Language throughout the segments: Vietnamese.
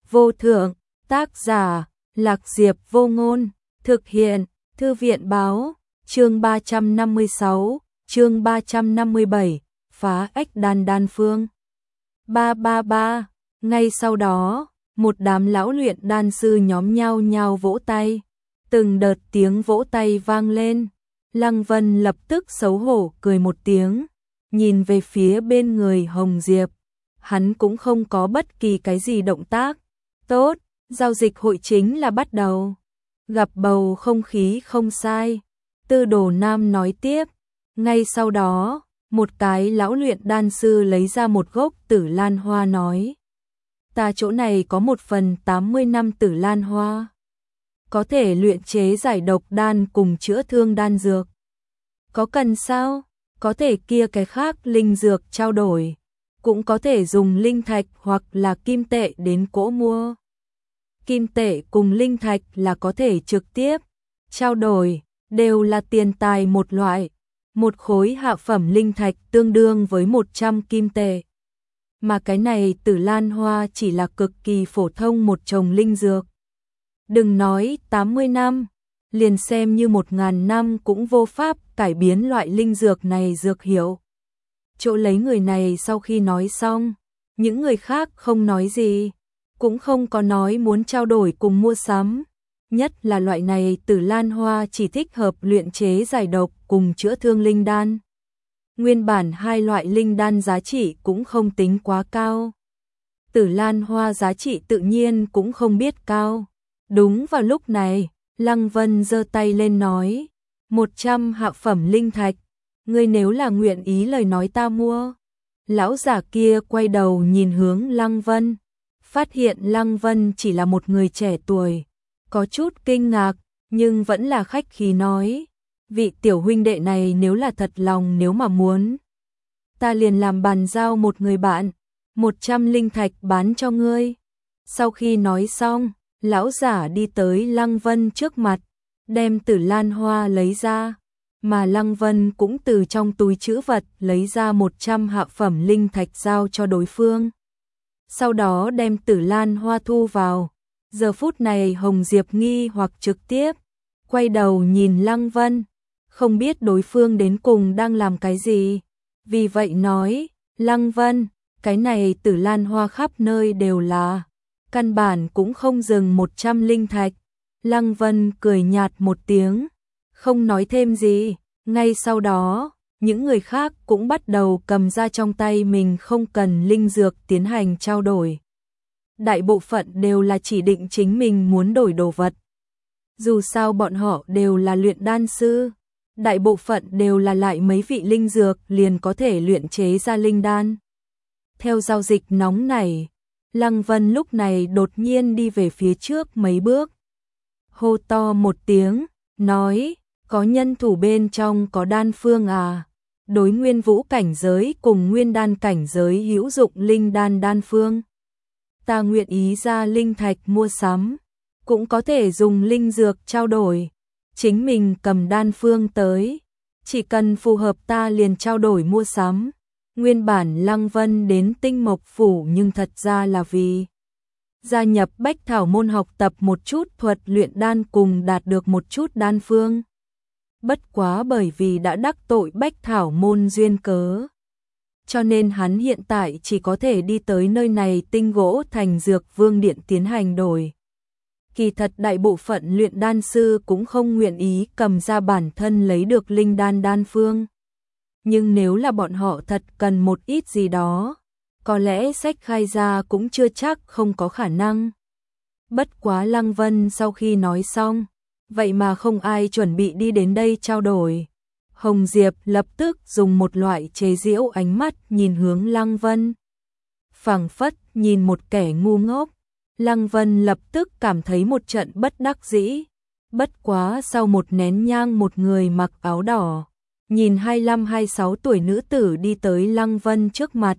vô thượng, tác giả, Lạc Diệp Vô Ngôn, thực hiện, Thư viện báo, chương 356, chương 357, phá ách đan phương. 333, ngay sau đó, một đám lão luyện đan sư nhóm nhao nhao vỗ tay, từng đợt tiếng vỗ tay vang lên, Lăng Vân lập tức xấu hổ cười một tiếng, nhìn về phía bên người Hồng Diệp, hắn cũng không có bất kỳ cái gì động tác, tốt, giao dịch hội chính là bắt đầu, gặp bầu không khí không sai, Tư Đồ Nam nói tiếp, ngay sau đó, một cái lão luyện đan sư lấy ra một gốc Tử Lan Hoa nói, ta chỗ này có 1/80 năm Tử Lan Hoa, có thể luyện chế giải độc đan cùng chữa thương đan dược. Có cần sao? Có thể kia cái khác linh dược trao đổi, cũng có thể dùng linh thạch hoặc là kim tệ đến cỗ mua. Kim tệ cùng linh thạch là có thể trực tiếp trao đổi, đều là tiền tài một loại. Một khối hạ phẩm linh thạch tương đương với 100 kim tệ. Mà cái này Tử Lan Hoa chỉ là cực kỳ phổ thông một chồng linh dược. Đừng nói 80 năm, liền xem như 1000 năm cũng vô pháp cải biến loại linh dược này dược hiệu. Chỗ lấy người này sau khi nói xong, những người khác không nói gì, cũng không có nói muốn trao đổi cùng mua sắm. Nhất là loại này Tử Lan Hoa chỉ thích hợp luyện chế giải độc cùng chữa thương linh đan. Nguyên bản hai loại linh đan giá trị cũng không tính quá cao. Tử Lan Hoa giá trị tự nhiên cũng không biết cao. Đúng vào lúc này, Lăng Vân giơ tay lên nói, 100 hạ phẩm linh thạch, ngươi nếu là nguyện ý lời nói ta mua. Lão giả kia quay đầu nhìn hướng Lăng Vân, phát hiện Lăng Vân chỉ là một người trẻ tuổi, có chút kinh ngạc, nhưng vẫn là khách khí nói, vị tiểu huynh đệ này nếu là thật lòng nếu mà muốn, ta liền làm bàn giao một người bạn, 100 linh thạch bán cho ngươi. Sau khi nói xong, lão giả đi tới Lăng Vân trước mặt, đem Tử Lan Hoa lấy ra, mà Lăng Vân cũng từ trong túi trữ vật lấy ra 100 hạ phẩm linh thạch giao cho đối phương. Sau đó đem Tử Lan Hoa thu vào. Giờ phút này Hồng Diệp nghi hoặc trực tiếp quay đầu nhìn Lăng Vân, không biết đối phương đến cùng đang làm cái gì. Vì vậy nói, Lăng Vân, cái này Tử Lan Hoa khắp nơi đều là, căn bản cũng không dừng 100 linh thạch. Lăng Vân cười nhạt một tiếng, không nói thêm gì. Ngay sau đó, những người khác cũng bắt đầu cầm ra trong tay mình không cần linh dược tiến hành trao đổi. Đại bộ phận đều là chỉ định chính mình muốn đổi đồ vật. Dù sao bọn họ đều là luyện đan sư, đại bộ phận đều là lại mấy vị linh dược liền có thể luyện chế ra linh đan. Theo giao dịch nóng nảy, Lăng Vân lúc này đột nhiên đi về phía trước mấy bước. Hô to một tiếng, nói, có nhân thủ bên trong có đan phương à? Đối nguyên vũ cảnh giới cùng nguyên đan cảnh giới hữu dụng linh đan phương. Ta nguyện ý ra linh thạch mua sắm, cũng có thể dùng linh dược trao đổi, chính mình cầm đan phương tới, chỉ cần phù hợp ta liền trao đổi mua sắm. Nguyên bản Lăng Vân đến Tinh Mộc Phủ nhưng thật ra là vì gia nhập Bách Thảo môn học tập một chút thuật luyện đan cùng đạt được một chút đan phương. Bất quá bởi vì đã đắc tội Bách Thảo môn duyên cớ, cho nên hắn hiện tại chỉ có thể đi tới nơi này Tinh Gỗ Thành Dược Vương Điện tiến hành đổi. Kỳ thật đại bộ phận luyện đan sư cũng không nguyện ý cầm ra bản thân lấy được linh đan phương. Nhưng nếu là bọn họ thật cần một ít gì đó, có lẽ sách khai ra cũng chưa chắc không có khả năng. Bất quá Lăng Vân sau khi nói xong, vậy mà không ai chuẩn bị đi đến đây trao đổi. Hồng Diệp lập tức dùng một loại chế giễu ánh mắt nhìn hướng Lăng Vân. Phảng phất nhìn một kẻ ngu ngốc, Lăng Vân lập tức cảm thấy một trận bất đắc dĩ. Bất quá sau một nén nhang một người mặc áo đỏ, nhìn 25-26 tuổi nữ tử đi tới Lăng Vân trước mặt.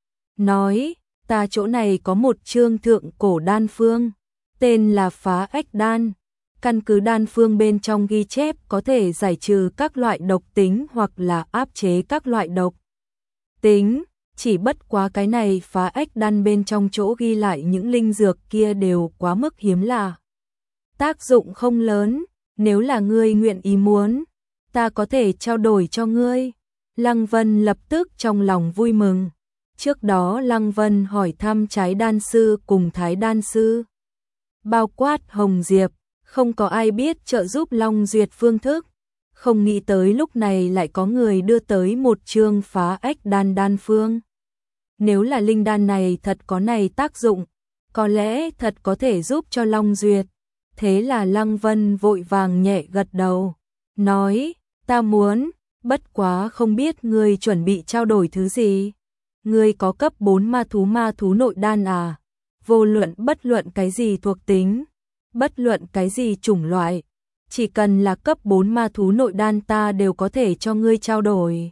Nói, ta chỗ này có một chương thượng cổ đan phương, tên là Phá Ách Đan. Căn cứ đan phương bên trong ghi chép có thể giải trừ các loại độc tính hoặc là áp chế các loại độc tính. chỉ bất quá cái này phá ách đan bên trong chỗ ghi lại những linh dược kia đều quá mức hiếm lạ. Tác dụng không lớn, nếu là ngươi nguyện ý muốn, ta có thể trao đổi cho ngươi. Lăng Vân lập tức trong lòng vui mừng. Trước đó Lăng Vân hỏi thăm trái đan sư cùng thái đan sư, bao quát Hồng Diệp, không có ai biết trợ giúp Long Duyệt phương thức. Không nghĩ tới lúc này lại có người đưa tới một chương phá ách đan đan phương. Nếu là linh đan này thật có này tác dụng, có lẽ thật có thể giúp cho Long Duyệt. Thế là Lăng Vân vội vàng nhẹ gật đầu, nói, ta muốn, bất quá không biết ngươi chuẩn bị trao đổi thứ gì. Ngươi có cấp 4 ma thú nội đan à? Vô luận bất luận cái gì thuộc tính, bất luận cái gì chủng loại, chỉ cần là cấp 4 ma thú nội đan ta đều có thể cho ngươi trao đổi.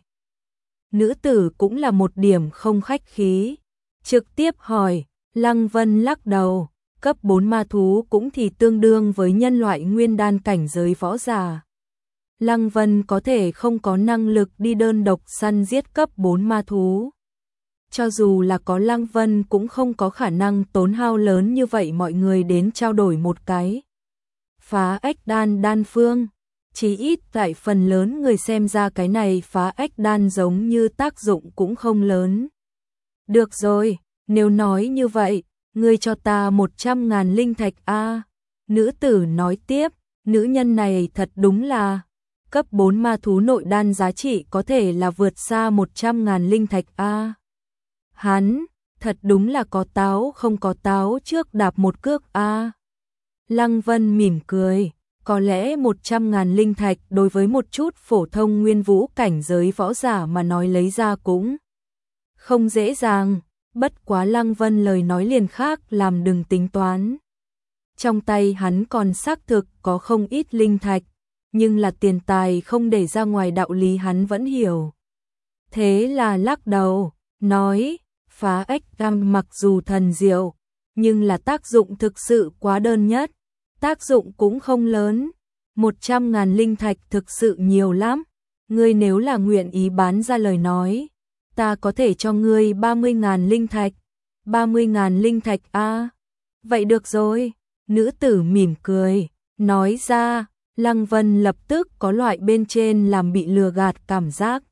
Nữ tử cũng là một điểm không khách khí, trực tiếp hỏi. Lăng Vân lắc đầu, cấp 4 ma thú cũng thì tương đương với nhân loại nguyên đan cảnh giới võ giả. Lăng Vân có thể không có năng lực đi đơn độc săn giết cấp 4 ma thú. Cho dù là có Lăng Vân cũng không có khả năng tốn hao lớn như vậy mọi người đến trao đổi một cái phá ách đan đan phương. Chỉ ít tại phần lớn người xem ra cái này phá ách đan giống như tác dụng cũng không lớn. Được rồi, nếu nói như vậy, ngươi cho ta 100.000 linh thạch a. Nữ tử nói tiếp, nữ nhân này thật đúng là cấp 4 ma thú nội đan giá trị có thể là vượt xa 100.000 linh thạch a. Hắn, thật đúng là có táo không có táo trước đạp một cước a. Lăng Vân mỉm cười, có lẽ 100.000 linh thạch đối với một chút phổ thông nguyên vũ cảnh giới võ giả mà nói lấy ra cũng không dễ dàng, bất quá Lăng Vân lời nói liền khác làm đừng tính toán. Trong tay hắn còn xác thực có không ít linh thạch, nhưng là tiền tài không để ra ngoài đạo lý hắn vẫn hiểu. Thế là lắc đầu, nói, phá ách đan mặc dù thần diệu, nhưng là tác dụng thực sự quá đơn nhất, tác dụng cũng không lớn. 100.000 linh thạch thực sự nhiều lắm, ngươi nếu là nguyện ý bán ra lời nói, ta có thể cho ngươi 30.000 linh thạch. 30.000 linh thạch a. Vậy được rồi, nữ tử mỉm cười, nói ra. Lăng Vân lập tức có loại bên trên làm bị lừa gạt cảm giác.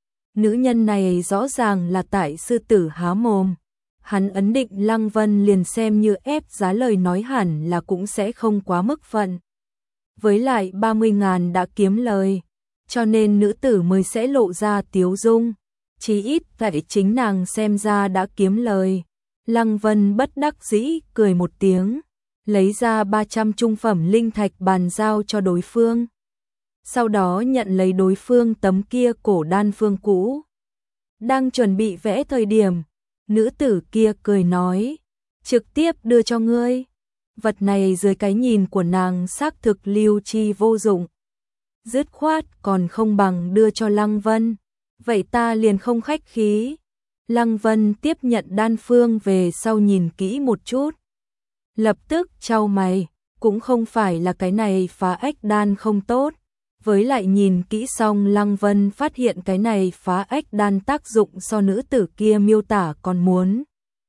Nữ nhân này rõ ràng là tại sư tử há mồm. Hắn ấn định Lăng Vân liền xem như ép giá lời nói hẳn là cũng sẽ không quá mức phận. Với lại 30.000 đã kiếm lời, cho nên nữ tử mới sẽ lộ ra tiếu dung. Chí ít tại chính nàng xem ra đã kiếm lời. Lăng Vân bất đắc dĩ cười một tiếng, lấy ra 300 trung phẩm linh thạch bàn giao cho đối phương. Sau đó nhận lấy đối phương tấm kia cổ đan phương cũ. Đang chuẩn bị vẽ thời điểm, nữ tử kia cười nói, trực tiếp đưa cho ngươi. Vật này dưới cái nhìn của nàng xác thực lưu chi vô dụng, dứt khoát còn không bằng đưa cho Lăng Vân. Vậy ta liền không khách khí. Lăng Vân tiếp nhận đan phương về sau nhìn kỹ một chút, lập tức chau mày, cũng không phải là cái này phá ách đan không tốt. Với lại nhìn kỹ xong Lăng Vân phát hiện cái này phá ách đan tác dụng so nữ tử kia miêu tả còn muốn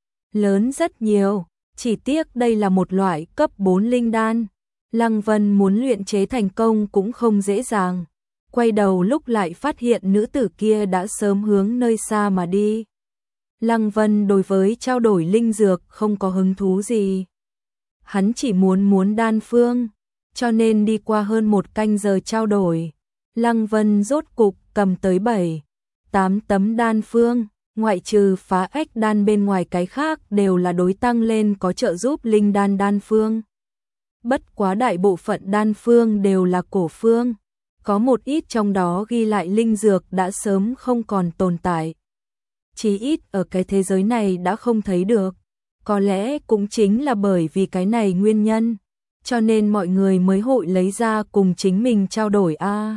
lớn rất nhiều. Chỉ tiếc đây là một loại cấp 4 linh đan, Lăng Vân muốn luyện chế thành công cũng không dễ dàng. Quay đầu lúc lại phát hiện nữ tử kia đã sớm hướng nơi xa mà đi. Lăng Vân đối với trao đổi linh dược không có hứng thú gì. Hắn chỉ muốn đan phương, cho nên đi qua hơn 1 canh giờ trao đổi. Lăng Vân rốt cục cầm tới 7-8 tấm đan phương, ngoại trừ phá ách đan bên ngoài cái khác đều là đối tăng lên có trợ giúp linh đan đan phương. Bất quá đại bộ phận đan phương đều là cổ phương, có một ít trong đó ghi lại linh dược đã sớm không còn tồn tại. Chỉ ít ở cái thế giới này đã không thấy được. Có lẽ cũng chính là bởi vì cái này nguyên nhân, cho nên mọi người mới hội lấy ra cùng chính mình trao đổi a.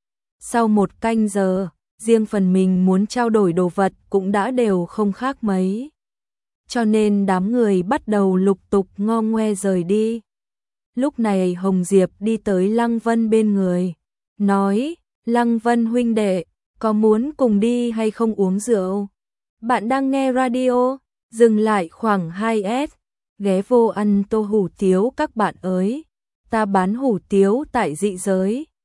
Sau 1 canh giờ, riêng phần mình muốn trao đổi đồ vật cũng đã đều không khác mấy. Cho nên đám người bắt đầu lục tục ngo ngoe rời đi. Lúc này Hồng Diệp đi tới Lăng Vân bên người, nói, Lăng Vân huynh đệ, có muốn cùng đi hay không uống rượu? Bạn đang nghe radio, dừng lại khoảng 2S, ghé vô ăn tô hủ tiếu các bạn ơi. Ta bán hủ tiếu tại Dị Giới.